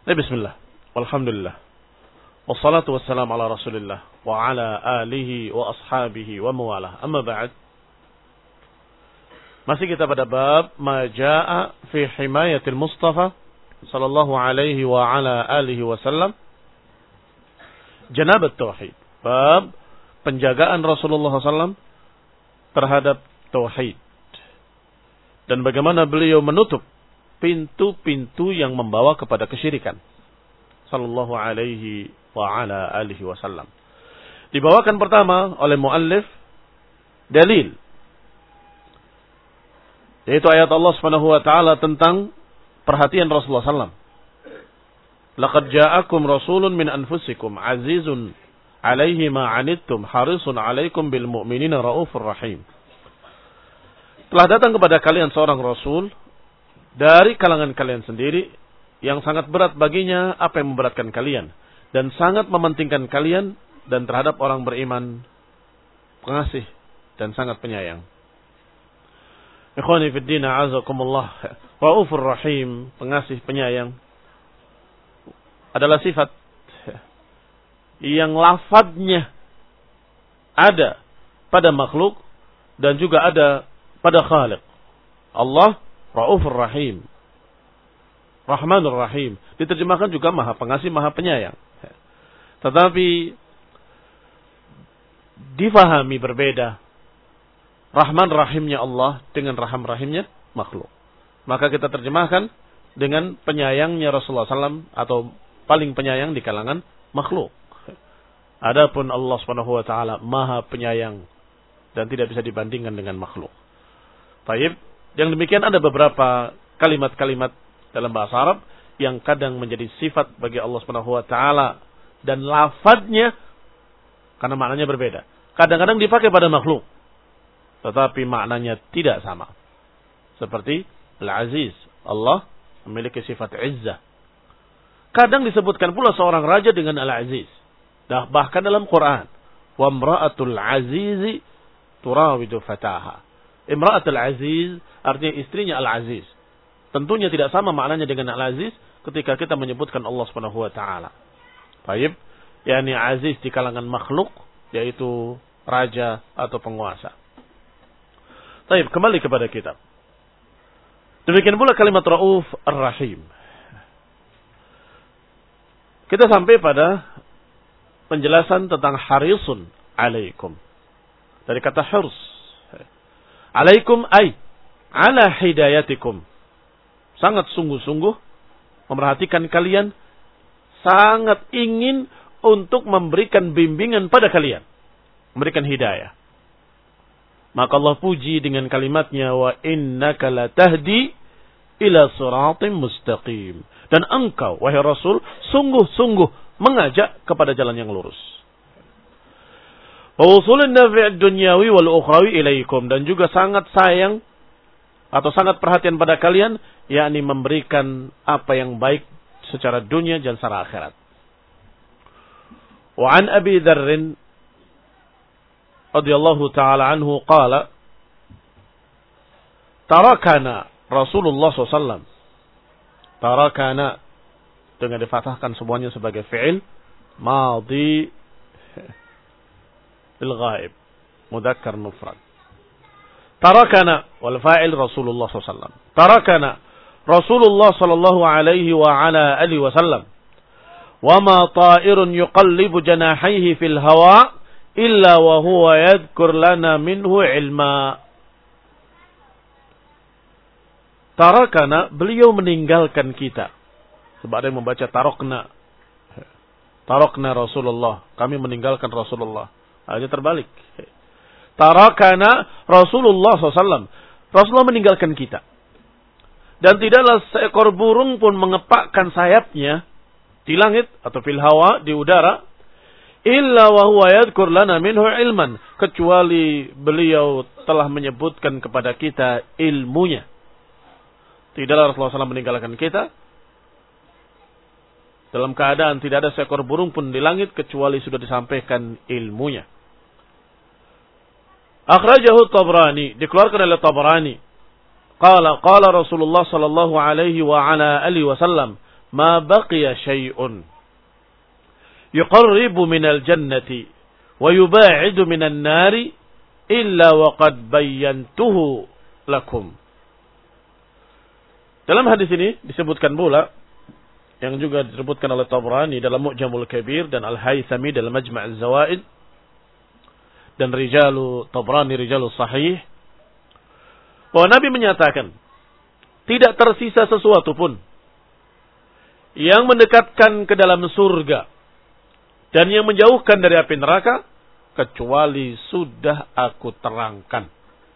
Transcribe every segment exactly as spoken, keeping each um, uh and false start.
Eh, bismillah. Walhamdulillah. Wassalatu wassalamu ala Rasulillah wa ala alihi wa ashabihi wa mawalah. Amma ba'd. Masih kita pada bab ma jaa fi himayatil Mustafa sallallahu alaihi wa ala alihi wasallam janabat tauhid. Bab penjagaan Rasulullah sallallahu alaihi wasallam terhadap tauhid. Dan bagaimana beliau menutup pintu-pintu yang membawa kepada kesyirikan. Sallallahu alaihi wa ala alihi wasallam. Dibawakan pertama oleh muallif dalil, yaitu ayat Allah Subhanahu wa taala tentang perhatian Rasulullah sallallahu alaihi wasallam. Laqad ja'akum rasulun min anfusikum azizun 'alaihi ma 'anittum harisun 'alaikum bil mu'minina raufur rahim. Telah datang kepada kalian seorang rasul dari kalangan kalian sendiri yang sangat berat baginya apa yang memberatkan kalian dan sangat mementingkan kalian, dan terhadap orang beriman pengasih dan sangat penyayang. Ikhwani fid din, a'azakumullah. Raufur rahim, pengasih penyayang, adalah sifat yang lafadznya ada pada makhluk dan juga ada pada Khaliq. Allah Raufur rahim, Rahmanur rahim, diterjemahkan juga maha pengasih, maha penyayang. Tetapi difahami berbeda Rahman rahimnya Allah dengan raham rahimnya makhluk. Maka kita terjemahkan dengan penyayangnya Rasulullah sallallahu alaihi wasallam atau paling penyayang di kalangan makhluk. Adapun Allah Subhanahu wa taala maha penyayang dan tidak bisa dibandingkan dengan makhluk. Baik, yang demikian ada beberapa kalimat-kalimat dalam bahasa Arab yang kadang menjadi sifat bagi Allah Subhanahu wa taala dan lafadznya karena maknanya berbeda. Kadang-kadang dipakai pada makhluk, tetapi maknanya tidak sama. Seperti Al-Aziz, Allah memiliki sifat izzah. Kadang disebutkan pula seorang raja dengan Al-Aziz. Dah bahkan dalam Quran, wa imra'atul azizi turawidu fataha. Imra'atul aziz artinya istrinya Al-Aziz. Tentunya tidak sama maknanya dengan Al-Aziz ketika kita menyebutkan Allah Subhanahu wa taala. Baik, yakni aziz di kalangan makhluk, yaitu raja atau penguasa. Baik, kembali kepada kitab. Demikian pula kalimat Rauf Ar-Rahim. Kita sampai pada penjelasan tentang harisun alaikum. Dari kata hirs. Alaikum ay ala hidayatikum. Sangat sungguh-sungguh memerhatikan kalian, sangat ingin untuk memberikan bimbingan pada kalian, memberikan hidayah. Maka Allah puji dengan kalimatnya, wa innaka latahdi ila siratim mustaqim. Dan engkau, wahai Rasul, sungguh-sungguh mengajak kepada jalan yang lurus. Wa wusulun nafi' dunyawi wal ukhrawi ilaikum. Dan juga sangat sayang atau sangat perhatian pada kalian, yakni memberikan apa yang baik secara dunia dan secara akhirat. Wa an Abi Dzar radhiyallahu ta'ala anhu qala tarakana Rasulullah sallallahu alaihi wasallam. Tarakana dengan difathahkan semuanya sebagai fi'il madhi lil ghaib, mudzakkar mufrad. Tarakana wal fa'il Rasulullah sallallahu alaihi wasallam. Tarakana Rasulullah sallallahu alaihi wa ala alihi wasallam. Wa ma ta'irun yuqallibu janahihi fil hawa illa wa huwa yadhkur lana minhu ilma. Tarakana, beliau meninggalkan kita. Sebab ada yang membaca tarokna. Tarokna Rasulullah, kami meninggalkan Rasulullah. Hanya terbalik. Tarakana Rasulullah sallallahu alaihi wasallam. Rasulullah meninggalkan kita. Dan tidaklah seekor burung pun mengepakkan sayapnya di langit atau fil hawa, di udara, illa wa huwa yadhkur lana minhu ilman, kecuali beliau telah menyebutkan kepada kita ilmunya. Tidaklah Rasulullah sallallahu alaihi wasallam meninggalkan kita dalam keadaan tidak ada seekor burung pun di langit kecuali sudah disampaikan ilmunya. Akhrajahu Tabrani, dikeluarkan oleh Tabrani. Qala qala Rasulullah sallallahu alaihi wa ala alihi wasallam, ma baqiya syai'un yuqarribu minal jannati wa yuba'idu minan nari illa waqad bayyantuhu lakum. Dalam hadis ini disebutkan pula yang juga disebutkan oleh Tabrani dalam Mu'jamul Kabir dan Al-Haythami dalam Majma' Az-Zawaid dan rijalu Tabrani rijalu sahih, bahwa Nabi menyatakan tidak tersisa sesuatu pun yang mendekatkan ke dalam surga dan yang menjauhkan dari api neraka kecuali sudah aku terangkan.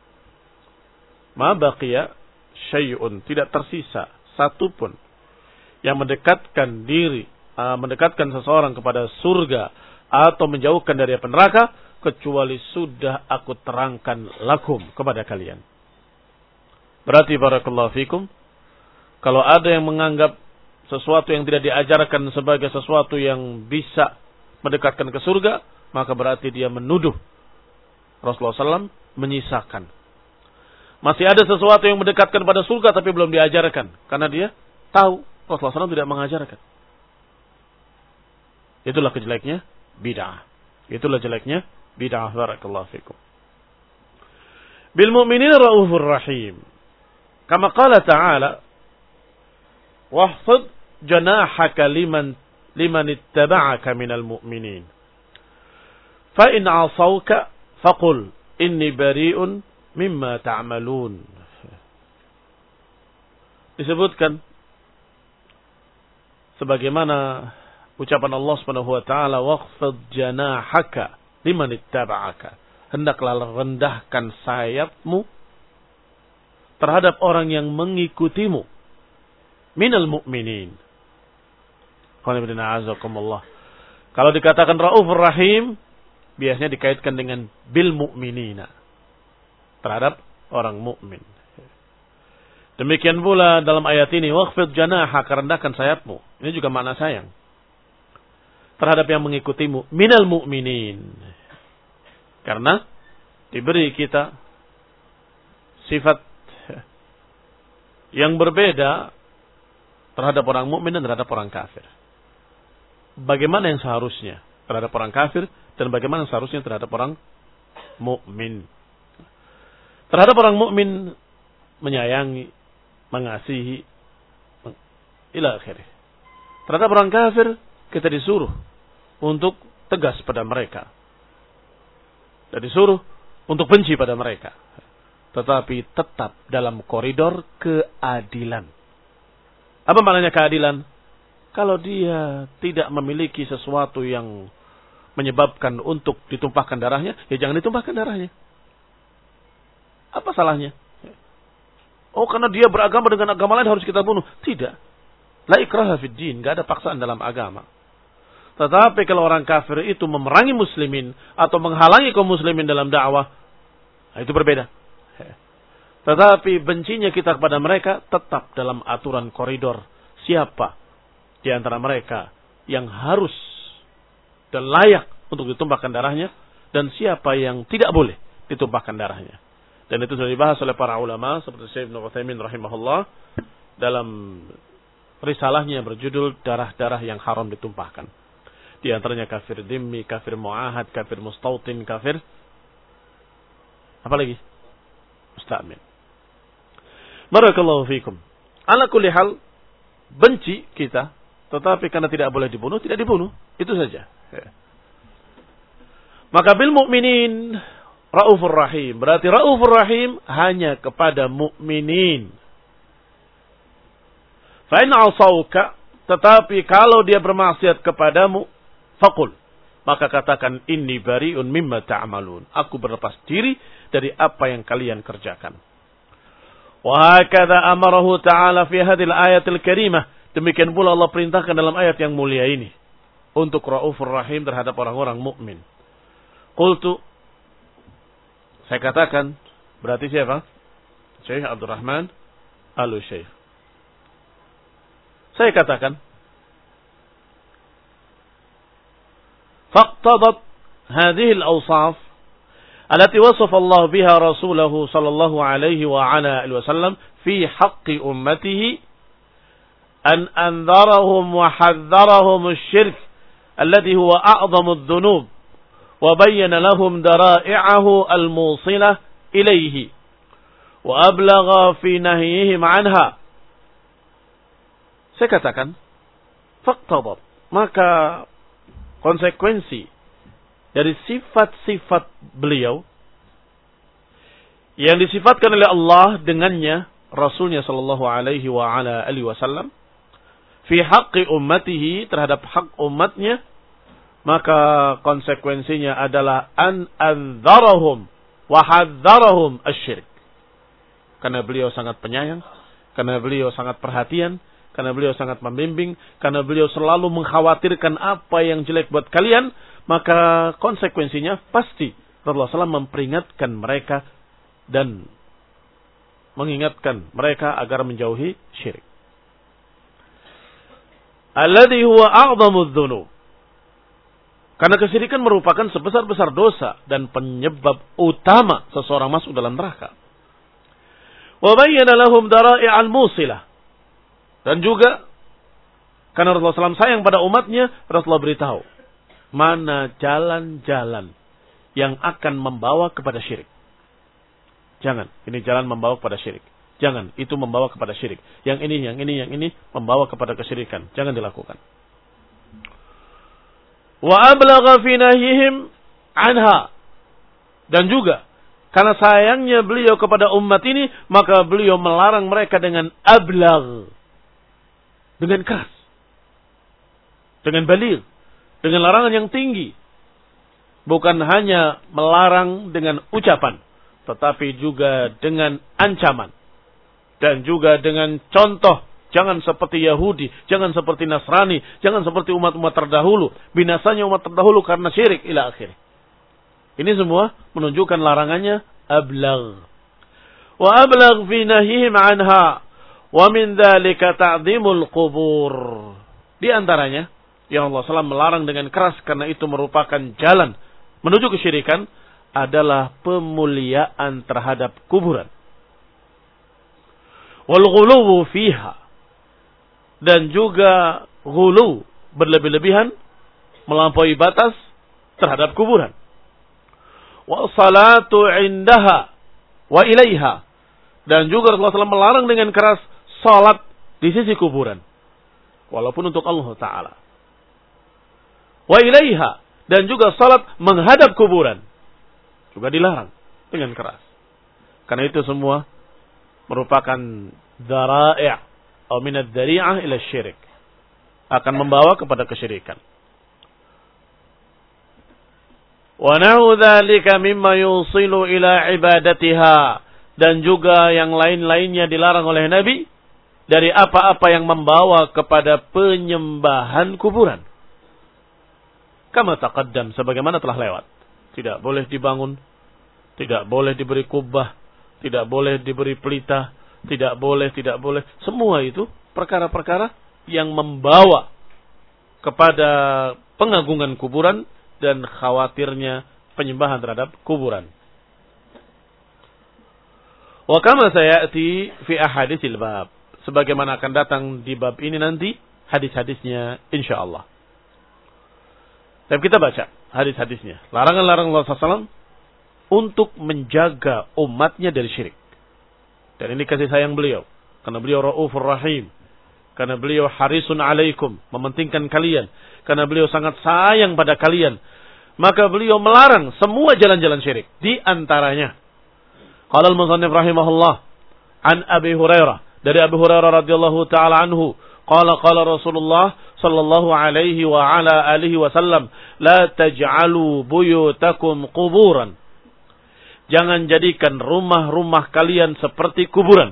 Ma baqiya syai'un, tidak tersisa satu pun yang mendekatkan diri, uh, mendekatkan seseorang kepada surga atau menjauhkan dari api neraka kecuali sudah aku terangkan lakum kepada kalian. Berarti barakallahu fikum, kalau ada yang menganggap sesuatu yang tidak diajarkan sebagai sesuatu yang bisa mendekatkan ke surga, maka berarti dia menuduh Rasulullah shallallahu alaihi wasallam menyisakan. Masih ada sesuatu yang mendekatkan pada surga tapi belum diajarkan, karena dia tahu Rasulullah shallallahu alaihi wasallam tidak mengajarkan. Itulah kejeleknya bid'ah. Itulah jeleknya bid'ah. Barakallahu fikum. Bil mu'minina raufur rahim. Kama qala ta'ala, wahfid janahaka liman liman ittaba'aka minal mu'minin. Fa in 'asawka faqul inni bari'un mimma ta'malun. Disebutkan sebagaimana ucapan Allah Subhanahu wa taala, waqfid janahaka liman ittaba'aka. Hendaklah rendahkan sayapmu terhadap orang yang mengikutimu minal mu'minin. Kalau dikatakan Raufur Rahim, biasanya dikaitkan dengan bil mu'minina, terhadap orang mukmin. Demikian pula dalam ayat ini, waqfid janahaka, rendahkan sayapmu. Ini juga makna sayang terhadap yang mengikutimu minal mu'minin. Karena diberi kita sifat yang berbeda terhadap orang mukmin dan terhadap orang kafir. Bagaimana yang seharusnya terhadap orang kafir dan bagaimana yang seharusnya terhadap orang mukmin. Terhadap orang mukmin menyayangi, mengasihi, ila akhirih. Terhadap orang kafir kita disuruh untuk tegas pada mereka. Dan disuruh untuk benci pada mereka. Tetapi tetap dalam koridor keadilan. Apa maknanya keadilan? Kalau dia tidak memiliki sesuatu yang menyebabkan untuk ditumpahkan darahnya, ya jangan ditumpahkan darahnya. Apa salahnya? Oh, karena dia beragama dengan agama lain harus kita bunuh. Tidak. La ikraha fid din, enggak ada paksaan dalam agama. Tetapi kalau orang kafir itu memerangi muslimin atau menghalangi kaum muslimin dalam dakwah, itu berbeda. Tetapi bencinya kita kepada mereka tetap dalam aturan koridor. Siapa di antara mereka yang harus dan layak untuk ditumpahkan darahnya, dan siapa yang tidak boleh ditumpahkan darahnya. Dan itu sudah dibahas oleh para ulama seperti Syekh Ibnu Utsaimin rahimahullah dalam risalahnya berjudul Darah-darah yang Haram Ditumpahkan. Di antaranya kafir dhimmi, kafir mu'ahad, kafir mustautin, kafir apa lagi? Musta'min. Barakallahu fikum. Ala kulli hal, benci kita, tetapi karena tidak boleh dibunuh, tidak dibunuh. Itu saja. Maka bil mu'minin raufur rahim. Berarti raufur rahim hanya kepada mukminin. Fa in 'asauka, tetapi kalau dia bermaksiat kepadamu, faqul, maka katakan inni bari'un mimma ta'malun. Aku berlepas diri dari apa yang kalian kerjakan. Wa hakadha amarahu ta'ala fi hadhil ayatil karimah. Demikian pula Allah perintahkan dalam ayat yang mulia ini untuk raufur rahim terhadap orang-orang mukmin. Qultu, saya katakan, berarti siapa? Syekh Abdul Rahman Al-Syekh. Saya katakan, faqtadat hadhihi al-awsaf allati wasafa Allah biha rasulahu sallallahu alaihi wa ala alihi wasallam fi haqqi ummatihi an anzarahum wa hadzarahum asy-syirk alladhi huwa a'dhamu adh-dhunub wa bayyana lahum dara'i'ahu al-musilah ilayhi wa ablagha fi nahyihim anha. Saya katakan, faqtadab, maka konsekuensi dari sifat-sifat beliau yang disifatkan oleh Allah dengannya Rasulnya sallallahu alaihi wa ala alihi wasallam fi haqqi ummatihi, terhadap hak umatnya, maka konsekuensinya adalah an anzarahum wa hadzarahum asy-syirk. Karena beliau sangat penyayang, karena beliau sangat perhatian, karena beliau sangat membimbing, karena beliau selalu mengkhawatirkan apa yang jelek buat kalian, maka konsekuensinya pasti Rasulullah sallallahu alaihi wasallam memperingatkan mereka dan mengingatkan mereka agar menjauhi syirik. Alladhi huwa a'dhamu dzunub. Karena kesyirikan merupakan sebesar-besar dosa dan penyebab utama seseorang masuk dalam neraka. Wa bayyana lahum dara'i'al musilah. Dan juga karena Rasulullah sallallahu alaihi wasallam sayang pada umatnya, Rasulullah beritahu mana jalan-jalan yang akan membawa kepada syirik. Jangan, ini jalan membawa kepada syirik. Jangan, itu membawa kepada syirik. Yang ini, yang ini, yang ini membawa kepada kesyirikan. Jangan dilakukan. Wa ablagha fi nahyihim anha. Dan juga karena sayangnya beliau kepada umat ini, maka beliau melarang mereka dengan ablagh, dengan keras, dengan baligh, dengan larangan yang tinggi. Bukan hanya melarang dengan ucapan, tetapi juga dengan ancaman. Dan juga dengan contoh. Jangan seperti Yahudi, jangan seperti Nasrani, jangan seperti umat-umat terdahulu. Binasanya umat terdahulu karena syirik ila akhir. Ini semua menunjukkan larangannya ablagh. Wa ablagh fi nahyihim anha. Wa min dzalika ta'dhimul qubur. Di antaranya yang Allah sallallahu alaihi wasallam melarang dengan keras karena itu merupakan jalan menuju kesyirikan adalah pemuliaan terhadap kuburan. Wal ghuluwu fiha. Dan juga ghulu, berlebih-lebihan, melampaui batas terhadap kuburan. Wa salatu indaha wa ilaiha. Dan juga Rasulullah sallallahu alaihi wasallam melarang dengan keras salat di sisi kuburan. Walaupun untuk Allah Ta'ala. Wa ilaiha. Dan juga salat menghadap kuburan. Juga dilarang dengan keras. Karena itu semua merupakan dzara'i' atau minad dzari'ah ila syirik. Akan membawa kepada kesyirikan. Wa na'u dzalika mimma yusilu ila ibadatiha. Dan juga yang lain-lainnya dilarang oleh Nabi dari apa-apa yang membawa kepada penyembahan kuburan. Kama taqaddam, sebagaimana telah lewat. Tidak boleh dibangun, tidak boleh diberi kubah, tidak boleh diberi pelita, tidak boleh, tidak boleh. Semua itu perkara-perkara yang membawa kepada pengagungan kuburan dan khawatirnya penyembahan terhadap kuburan. Wa kama sayati fi ahaditsil bab. Sebagaimana akan datang di bab ini nanti hadis-hadisnya insyaallah. Dan kita baca hadis-hadisnya. Larangan-larangan Allah sallallahu alaihi wasallam untuk menjaga umatnya dari syirik. Dan ini kasih sayang beliau. Karena beliau Raufur Rahim. Karena beliau harisun alaikum. Mementingkan kalian. Karena beliau sangat sayang pada kalian. Maka beliau melarang semua jalan-jalan syirik. Di antaranya. Qala al-Musannif rahimahullah. An Abi Hurairah. Dari Abi Hurairah radhiyallahu ta'ala anhu. Qala qala Rasulullah sallallahu alaihi wa ala alihi wasallam. La taj'alu buyutakum quburan. Jangan jadikan rumah-rumah kalian seperti kuburan.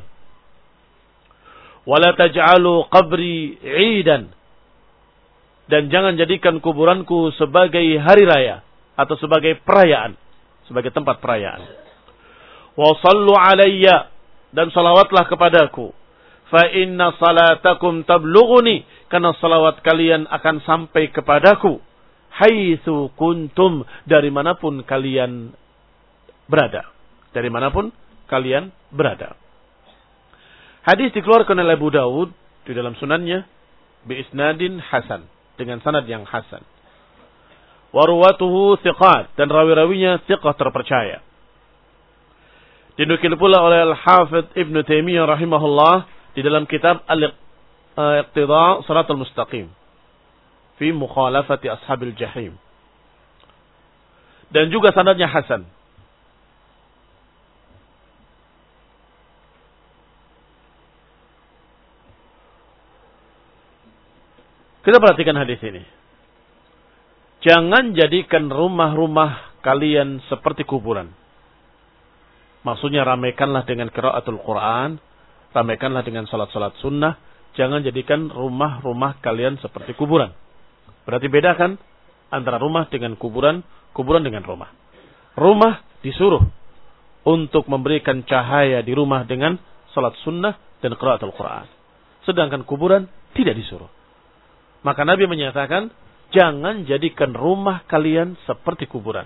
Wala taj'alu qabri 'idan. Dan jangan jadikan kuburanku sebagai hari raya atau sebagai perayaan, sebagai tempat perayaan. Wa sallu alayya, dan salawatlah kepadaku. Fa inna salatakum tablughuni, karena salawat kalian akan sampai kepadaku. Haitsu kuntum, dari manapun kalian berada. Dari manapun kalian berada. Hadis dikeluarkan oleh Abu Dawud di dalam sunannya bi isnadin hasan, dengan sanad yang hasan. Wa ruwatuhu thiqat, dan rawi-rawinya thiqah terpercaya. Dinukil pula oleh Al-Hafidh Ibn Taimiyah rahimahullah di dalam kitab Al-Iqtida' Shiratal Mustaqim fi mukhalafati ashabil jahim. Dan juga sanadnya hasan. Kita perhatikan hadis ini. Jangan jadikan rumah-rumah kalian seperti kuburan. Maksudnya ramaikanlah dengan qiraatul Quran, ramaikanlah dengan salat-salat sunnah, jangan jadikan rumah-rumah kalian seperti kuburan. Berarti bedakan antara rumah dengan kuburan, kuburan dengan rumah. Rumah disuruh untuk memberikan cahaya di rumah dengan salat sunnah dan qiraatul Quran. Sedangkan kuburan tidak disuruh. Maka Nabi menyatakan, jangan jadikan rumah kalian seperti kuburan.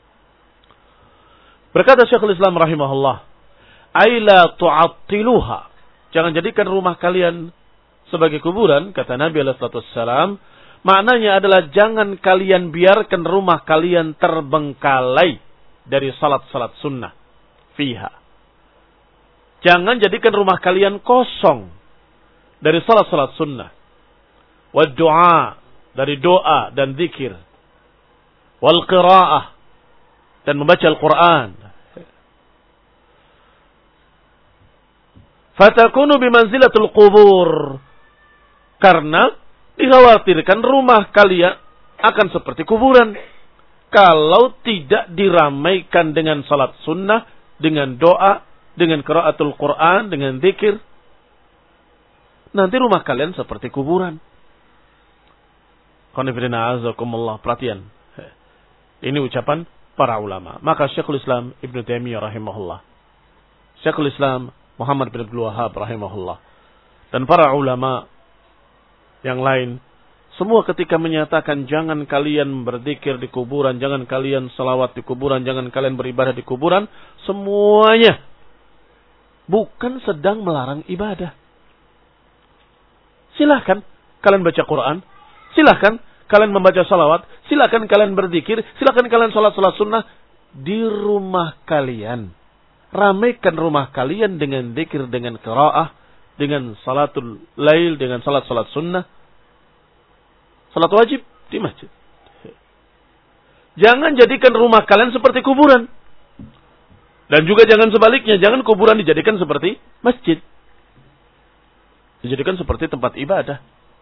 Berkata Syekhul Islam rahimahullah, "Aila tu'attiluha." Jangan jadikan rumah kalian sebagai kuburan, kata Nabi alaihi wasallam. Maknanya adalah jangan kalian biarkan rumah kalian terbengkalai dari salat-salat sunnah fiha. Jangan jadikan rumah kalian kosong dari salat-salat sunnah. Wa du'a, dari doa dan zikir. Wal qira'ah, dan membaca Al-Quran. Fatakunu bimanzilatul qubur. Karena dikhawatirkan rumah kalian akan seperti kuburan. Kalau tidak diramaikan dengan salat sunnah, dengan doa, dengan qiraatul Quran, dengan zikir. Nanti rumah kalian seperti kuburan. Qanifidina azakumullah, perhatian. Ini ucapan para ulama. Maka Syekhul Islam Ibn Taimiyah rahimahullah, Syekhul Islam Muhammad bin Abdul Wahhab rahimahullah, dan para ulama yang lain, semua ketika menyatakan jangan kalian berzikir di kuburan, jangan kalian salawat di kuburan, jangan kalian beribadah di kuburan, semuanya bukan sedang melarang ibadah. Silahkan kalian baca Quran, silahkan kalian membaca salawat, silahkan kalian berzikir, silahkan kalian salat-salat sunnah di rumah kalian. Ramaikan rumah kalian dengan zikir, dengan qiraah, dengan salatul lail, dengan salat-salat sunnah. Salat wajib di masjid. Jangan jadikan rumah kalian seperti kuburan. Dan juga jangan sebaliknya, jangan kuburan dijadikan seperti masjid. Dijadikan seperti tempat ibadah.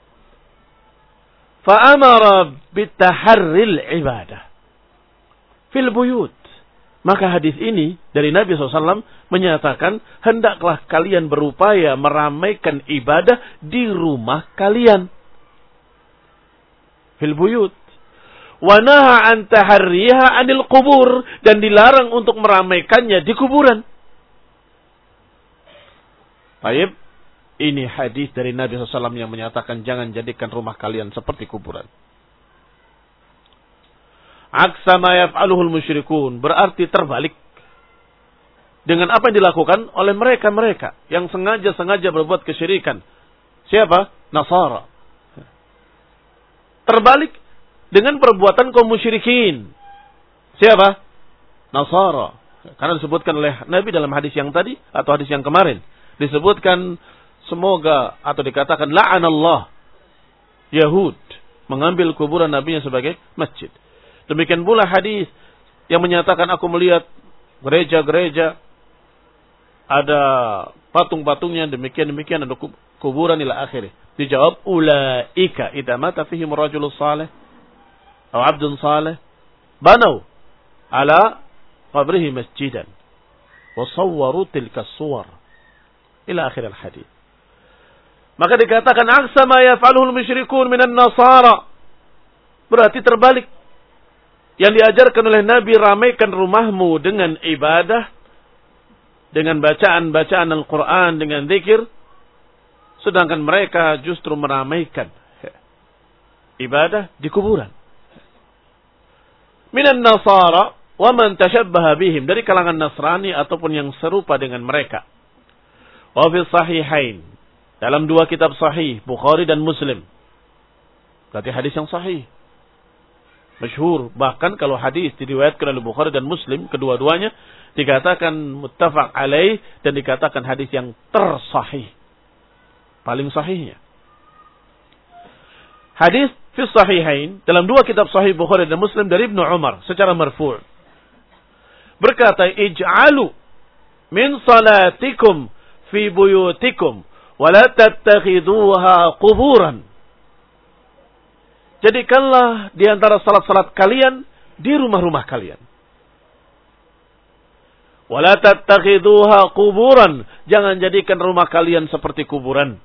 Fa'amara bitaharril ibadah fil buyut. Maka hadis ini dari Nabi shallallahu alaihi wasallam menyatakan, hendaklah kalian berupaya meramaikan ibadah di rumah kalian. Fil buyut. Wa naha an taharriha anil qubur, dan dilarang untuk meramaikannya di kuburan. Baik. Ini hadis dari Nabi shallallahu alaihi wasallam yang menyatakan jangan jadikan rumah kalian seperti kuburan. Aksa ma yaf'aluhul musyrikun, berarti terbalik dengan apa yang dilakukan oleh mereka-mereka yang sengaja-sengaja berbuat kesyirikan. Siapa? Nasara. Terbalik dengan perbuatan kaum musyrikin. Siapa? Nasara. Karena disebutkan oleh Nabi dalam hadis yang tadi atau hadis yang kemarin, disebutkan semoga atau dikatakan la'anallah Yahud mengambil kuburan nabinya sebagai masjid. Demikian pula hadis yang menyatakan aku melihat gereja-gereja ada patung-patungnya demikian-demikian, ada kuburan ila akhirih. Dijawab ulaika idza mata fihim rajulun salih atau abdun salih banau ala qabrihi masjidan wa sawwaru tilka as-suwar ila akhir al-hadis. Maka dikatakan aksa ma yaf'aluhul musyrikun minan nasara. Berarti terbalik. Yang diajarkan oleh Nabi, ramaikan rumahmu dengan ibadah, dengan bacaan-bacaan Al-Quran, dengan zikir. Sedangkan mereka justru meramaikan ibadah di kuburan. Minan nasara wa man tashabbaha bihim, dari kalangan Nasrani ataupun yang serupa dengan mereka. Wa fi sahihain, dalam dua kitab sahih, Bukhari dan Muslim. Berarti hadis yang sahih. Masyhur. Bahkan kalau hadis diriwayatkan oleh Bukhari dan Muslim, kedua-duanya dikatakan muttafaq alaih dan dikatakan hadis yang tersahih. Paling sahihnya. Hadis fi sahihain dalam dua kitab sahih Bukhari dan Muslim dari Ibnu Umar secara marfu'. Berkata, "Ij'alu min salatikum fi buyutikum wa la tattakhiduha quburan." Jadikanlah di antara salat-salat kalian di rumah-rumah kalian. Wa la tattakhiduha quburan. Jangan jadikan rumah kalian seperti kuburan.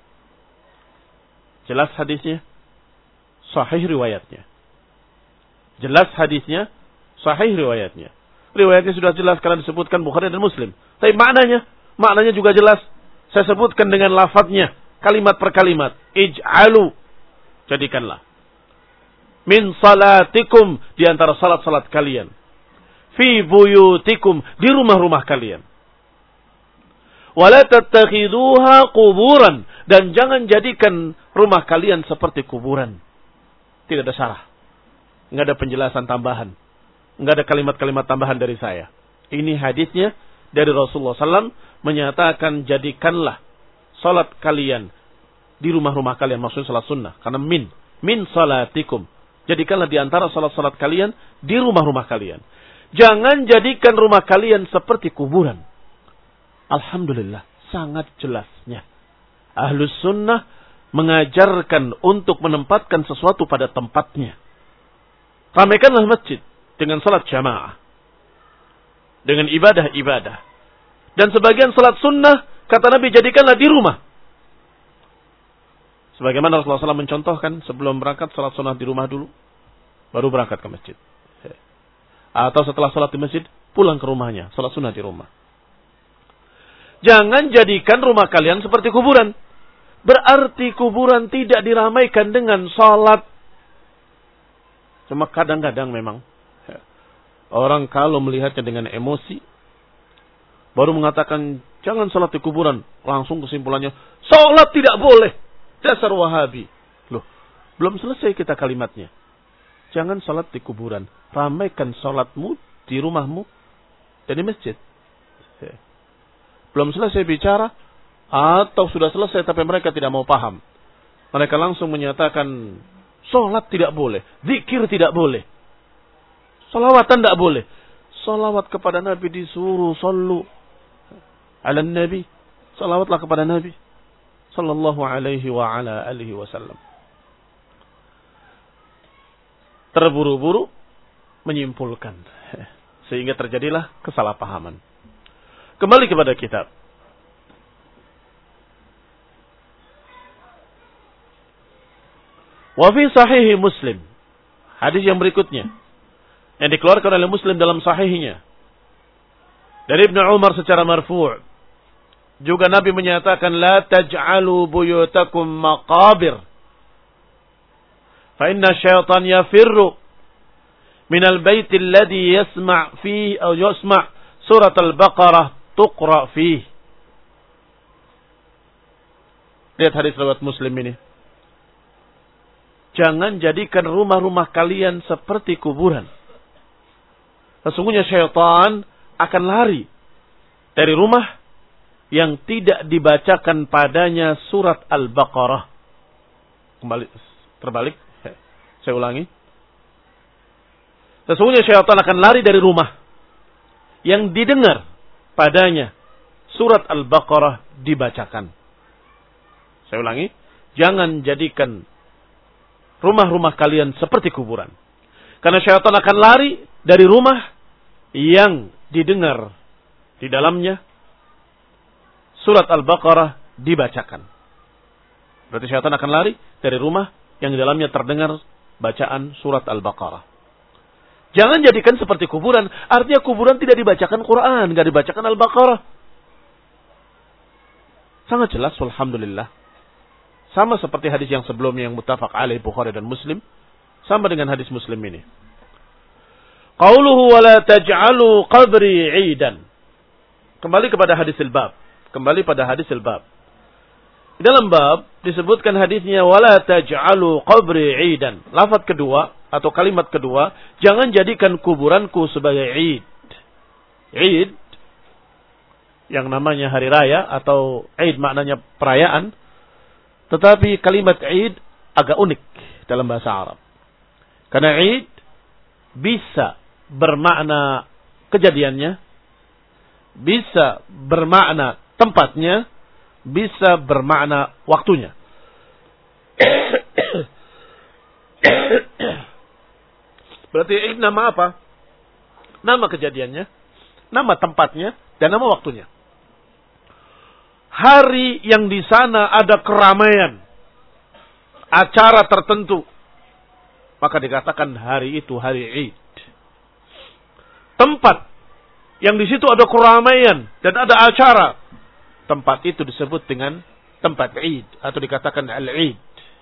Jelas hadisnya? Sahih riwayatnya. Jelas hadisnya? Sahih riwayatnya. Riwayatnya sudah jelas kalian disebutkan Bukhari dan Muslim. Tapi maknanya, maknanya juga jelas. Saya sebutkan dengan lafadznya, kalimat per kalimat. Ij'alu. Jadikanlah. Min salatikum, di antara salat-salat kalian. Fi buyutikum, di rumah-rumah kalian. Wala tattakhiduha quburan, dan jangan jadikan rumah kalian seperti kuburan. Tidak ada salah. Enggak ada penjelasan tambahan. Enggak ada kalimat-kalimat tambahan dari saya. Ini hadisnya dari Rasulullah sallallahu alaihi wasallam menyatakan jadikanlah salat kalian di rumah-rumah kalian, maksudnya salat sunnah. Karena min, min salatikum. Jadikanlah di antara salat-salat kalian di rumah-rumah kalian. Jangan jadikan rumah kalian seperti kuburan. Alhamdulillah, sangat jelasnya. Ahlus sunnah mengajarkan untuk menempatkan sesuatu pada tempatnya. Ramaikanlah masjid dengan salat jamaah. Dengan ibadah-ibadah. Dan sebagian salat sunnah, kata Nabi, jadikanlah di rumah. Sebagaimana Rasulullah shallallahu alaihi wasallam mencontohkan, sebelum berangkat salat sunnah di rumah dulu, baru berangkat ke masjid. Atau setelah salat di masjid, pulang ke rumahnya, salat sunnah di rumah. Jangan jadikan rumah kalian seperti kuburan. Berarti kuburan tidak diramaikan dengan salat. Cuma kadang-kadang memang orang kalau melihatnya dengan emosi, baru mengatakan jangan salat di kuburan. Langsung kesimpulannya, salat tidak boleh. Dasar Wahabi. Loh, belum selesai kita kalimatnya. Jangan salat di kuburan. Ramaikan salatmu di rumahmu dan di masjid. Belum selesai bicara, atau sudah selesai tapi mereka tidak mau paham. Mereka langsung menyatakan, salat tidak boleh, zikir tidak boleh, salawatan tidak boleh. Salawat kepada Nabi disuruh, sallu ala Nabi. Salawatlah kepada Nabi sallallahu alaihi wa ala alihi wasallam. Terburu-buru menyimpulkan, sehingga terjadilah kesalahpahaman. Kembali kepada kitab. Wa fi sahih Muslim, hadis yang berikutnya yang dikeluarkan oleh Muslim dalam sahihnya dari Ibnu Umar secara marfu', juga Nabi menyatakan, la taj'alu buyutakum maqabir fa inna syaitan yafirru minal baiti alladhi yasma' fihi aw yasma' surat al-Baqarah tuqra fihi. Lihat hadis riwayat Muslim ini. Jangan jadikan rumah-rumah kalian seperti kuburan. Sesungguhnya syaitan akan lari dari rumah yang tidak dibacakan padanya surat Al-Baqarah. Kembali, terbalik. Saya ulangi. Sesungguhnya syaitan akan lari dari rumah yang didengar padanya surat Al-Baqarah dibacakan. Saya ulangi. Jangan jadikan rumah-rumah kalian seperti kuburan. Karena syaitan akan lari dari rumah yang didengar di dalamnya surat Al-Baqarah dibacakan. Berarti syaitan akan lari dari rumah yang di dalamnya terdengar bacaan surat Al-Baqarah. Jangan jadikan seperti kuburan. Artinya kuburan tidak dibacakan Quran, tidak dibacakan Al-Baqarah. Sangat jelas, alhamdulillah. Sama seperti hadis yang sebelumnya yang muttafaq alaih Bukhari dan Muslim. Sama dengan hadis Muslim ini. Qauluhu wa la taj'alu qabri 'idan. Kembali kepada hadis al-bab. Kembali pada hadis al-bab. Dalam bab disebutkan hadisnya wala taj'alu qabri 'idan. Lafaz kedua atau kalimat kedua, jangan jadikan kuburanku sebagai 'id. 'Id yang namanya hari raya atau 'id maknanya perayaan. Tetapi kalimat 'id agak unik dalam bahasa Arab. Karena 'id bisa bermakna kejadiannya, bisa bermakna tempatnya, bisa bermakna waktunya. Berarti ini nama apa? Nama kejadiannya, nama tempatnya, dan nama waktunya. Hari yang di sana ada keramaian, acara tertentu, maka dikatakan hari itu hari Id. Tempat yang di situ ada keramaian dan ada acara, tempat itu disebut dengan tempat Id atau dikatakan al-Id.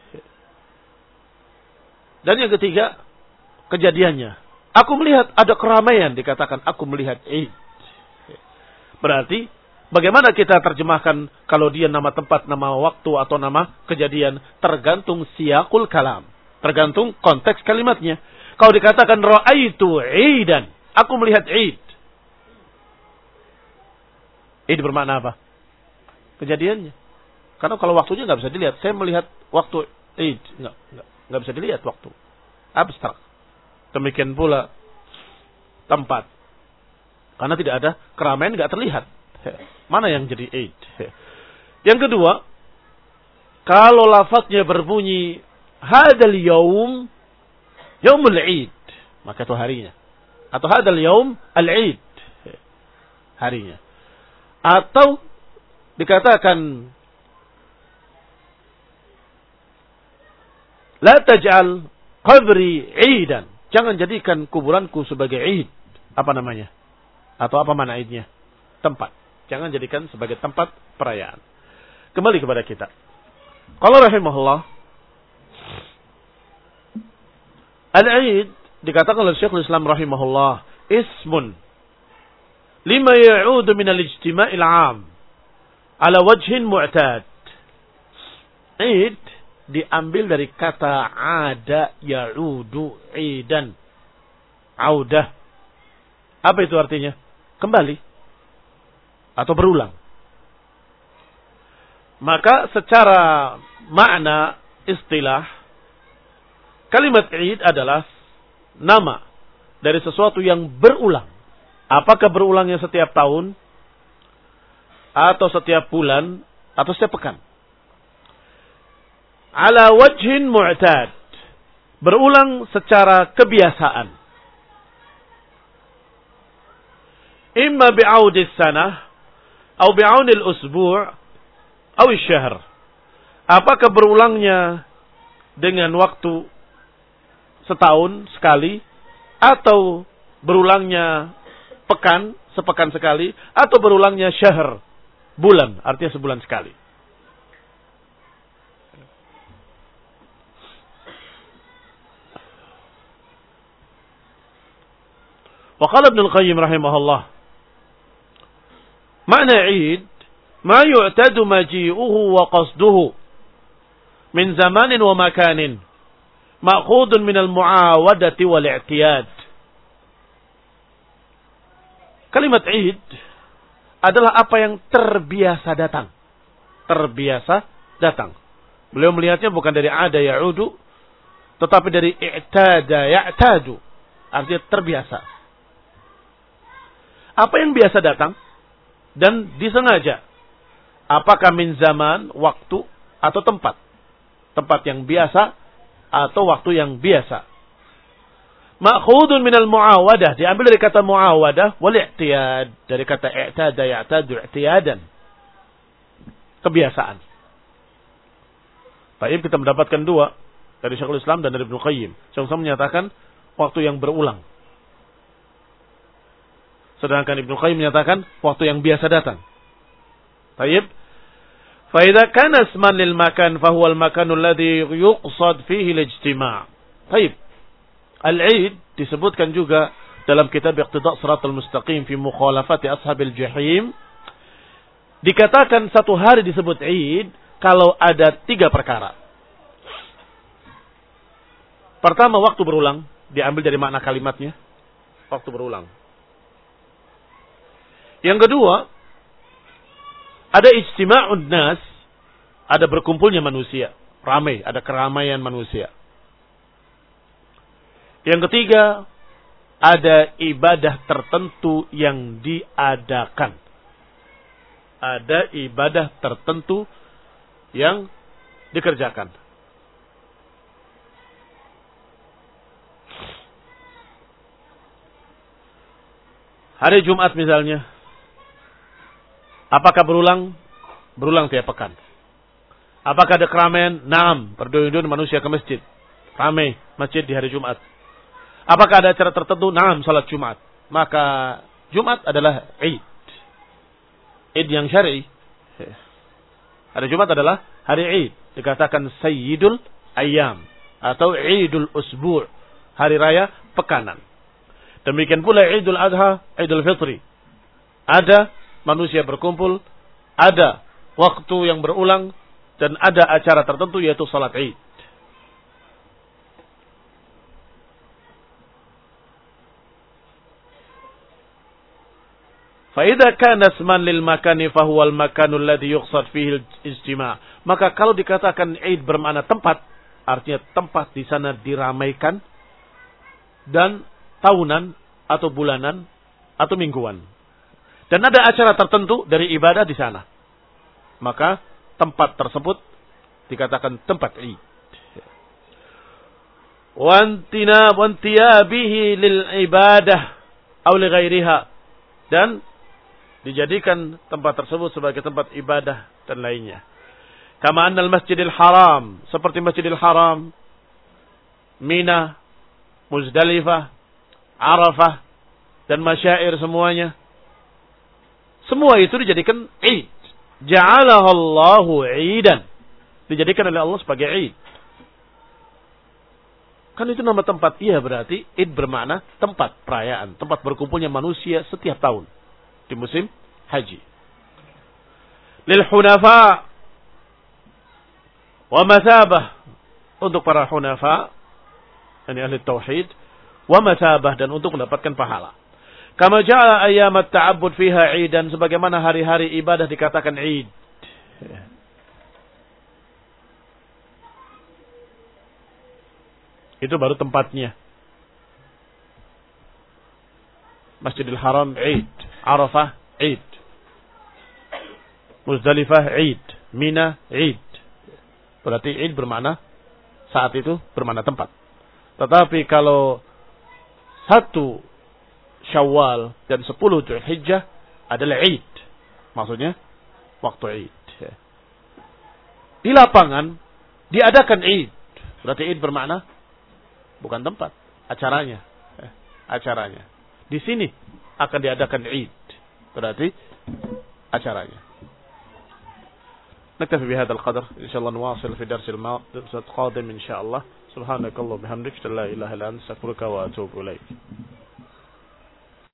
Dan yang ketiga, kejadiannya. Aku melihat ada keramaian, dikatakan aku melihat Id. Berarti bagaimana kita terjemahkan kalau dia nama tempat, nama waktu atau nama kejadian? Tergantung siyaqul kalam, tergantung konteks kalimatnya. Kalau dikatakan ra'aitu 'idan, aku melihat Id. Id bermakna apa? Kejadiannya. Karena kalau waktunya nggak bisa dilihat. Saya melihat waktu Id, nggak, nggak, nggak bisa dilihat waktu. Abstrak. Demikian pula tempat. Karena tidak ada keramaian, nggak terlihat. Mana yang jadi Id? Yang kedua, kalau lafadznya berbunyi hadal yaum, yaumul Id, maka itu harinya. Atau hadal yaum al-Id, harinya. Atau dikatakan la taj'al qabri 'idan, jangan jadikan kuburanku sebagai Id. Apa namanya? Atau apa mana Idnya? Tempat. Jangan jadikan sebagai tempat perayaan. Kembali kepada kita. Qala rahimahullah, al-Id dikatakan oleh Syekhul Islam rahimahullah ismun lima ya'udu min al-ijtima'il 'am ala wajhin mu'tad. Id diambil dari kata ada ya'udu idan. Audah. Apa itu artinya? Kembali atau berulang. Maka secara makna istilah, kalimat Id adalah nama dari sesuatu yang berulang. Apakah berulangnya setiap tahun, atau setiap bulan, atau setiap pekan. Ala wajhin mu'tad, berulang secara kebiasaan. Imma bi'audis sanah, atau bi'audil usbu' atau syahr. Apakah berulangnya dengan waktu setahun sekali, atau berulangnya pekan, sepekan sekali, atau berulangnya syahr, bulan, artinya sebulan sekali. Wa qala Ibnu Al-Qayyim rahimahullah, makna Id ma yu'tadu maji'uhu wa qasduhu min zamanin wa makanin ma'khudun min al-mu'awadati wal i'tiyad. Kalimat Id adalah apa yang terbiasa datang. Terbiasa datang. Beliau melihatnya bukan dari ada ya'udu, tetapi dari i'tada ya'tadu. Artinya terbiasa. Apa yang biasa datang dan disengaja. Apakah min zaman, waktu, atau tempat. Tempat yang biasa atau waktu yang biasa. Ma'khudun minal mu'awadah, diambil dari kata mu'awadah, wal i'tiyad, dari kata i'tada ya'tadu i'tiyadan. Kebiasaan. Baik, kita mendapatkan dua dari Syekhul Islam dan dari Ibnu Qayyim. Syekhul Islam menyatakan waktu yang berulang. Sedangkan Ibnu Qayyim menyatakan waktu yang biasa datang. Baik. Fa idza kana isman lil makan fa huwa al makanu alladhi yuqsad fihi al-ijtima'. Baik. Al-Id disebutkan juga dalam kitab Iqtida' Shiratal Mustaqim fi mukhalafati ashabil jahim. Dikatakan satu hari disebut Id kalau ada tiga perkara. Pertama, waktu berulang. Diambil dari makna kalimatnya. Waktu berulang. Yang kedua, ada ijtima'un nas. Ada berkumpulnya manusia. Ramai, ada keramaian manusia. Yang ketiga, ada ibadah tertentu yang diadakan. Ada ibadah tertentu yang dikerjakan. Hari Jumat misalnya. Apakah berulang? Berulang tiap pekan. Apakah ada keramaian? Naam, berduyun-duyun manusia ke masjid. Ramai masjid di hari Jumat. Apakah ada acara tertentu? Naam, salat Jumat. Maka Jumat adalah Id. Id yang syar'i. Hari Jumat adalah hari Id. Dikatakan Sayyidul Ayyam. Atau Idul Usbu'. Hari raya pekanan. Demikian pula Idul Adha, Idul Fitri. Ada manusia berkumpul. Ada waktu yang berulang. Dan ada acara tertentu yaitu salat Id. فَإِذَا كَانَ اسْمًا لِلْمَكَانِ فَهُوَ الْمَكَانُ الَّذِي يُقْصَدْ فِيهِ الْإِجْتِمَاعُ. Maka kalau dikatakan Id bermakna tempat, artinya tempat di sana diramaikan dan tahunan atau bulanan atau mingguan. Dan ada acara tertentu dari ibadah di sana. Maka tempat tersebut dikatakan tempat Id. وَانْتِنَا وَانْتِيَابِهِ لِلْعِبَادَةِ أَوْ لِغَيْرِهَا. Dan dijadikan tempat tersebut sebagai tempat ibadah dan lainnya. Kama annal Masjidil Haram, seperti Masjidil Haram, Mina, Muzdalifah, Arafah dan masyair semuanya. Semua itu dijadikan Id. Ja'alahallahu Idan. Dijadikan oleh Allah sebagai Id. Kan itu nama tempat. Iya, berarti Id bermakna tempat perayaan, tempat berkumpulnya manusia setiap tahun di musim haji. Lil hunafa wa masabah, untuk para hunafa, ini ahli tauhid, wa masabah, dan untuk mendapatkan pahala. Kama ja'ala ayyamat ta'abbud fiha 'idan, sebagaimana hari-hari ibadah dikatakan Id. Itu baru tempatnya. Masjidil Haram Id, Arafah Id, Muzdalifah Id, Mina Id. Berarti Id bermakna saat itu bermakna tempat. Tetapi kalau satu Syawal dan sepuluh Dzulhijjah adalah Id. Maksudnya waktu Id. Di lapangan diadakan Id. Berarti Id bermakna bukan tempat, acaranya. Acaranya. Di sini akan diadakan Id. Berarti acaranya. نكتفي بهذا القدر إن شاء الله نواصل في درس القادم إن شاء الله سبحانك اللهم وبحمدك لا إله إلا أنت أستغفرك وأتوب إليك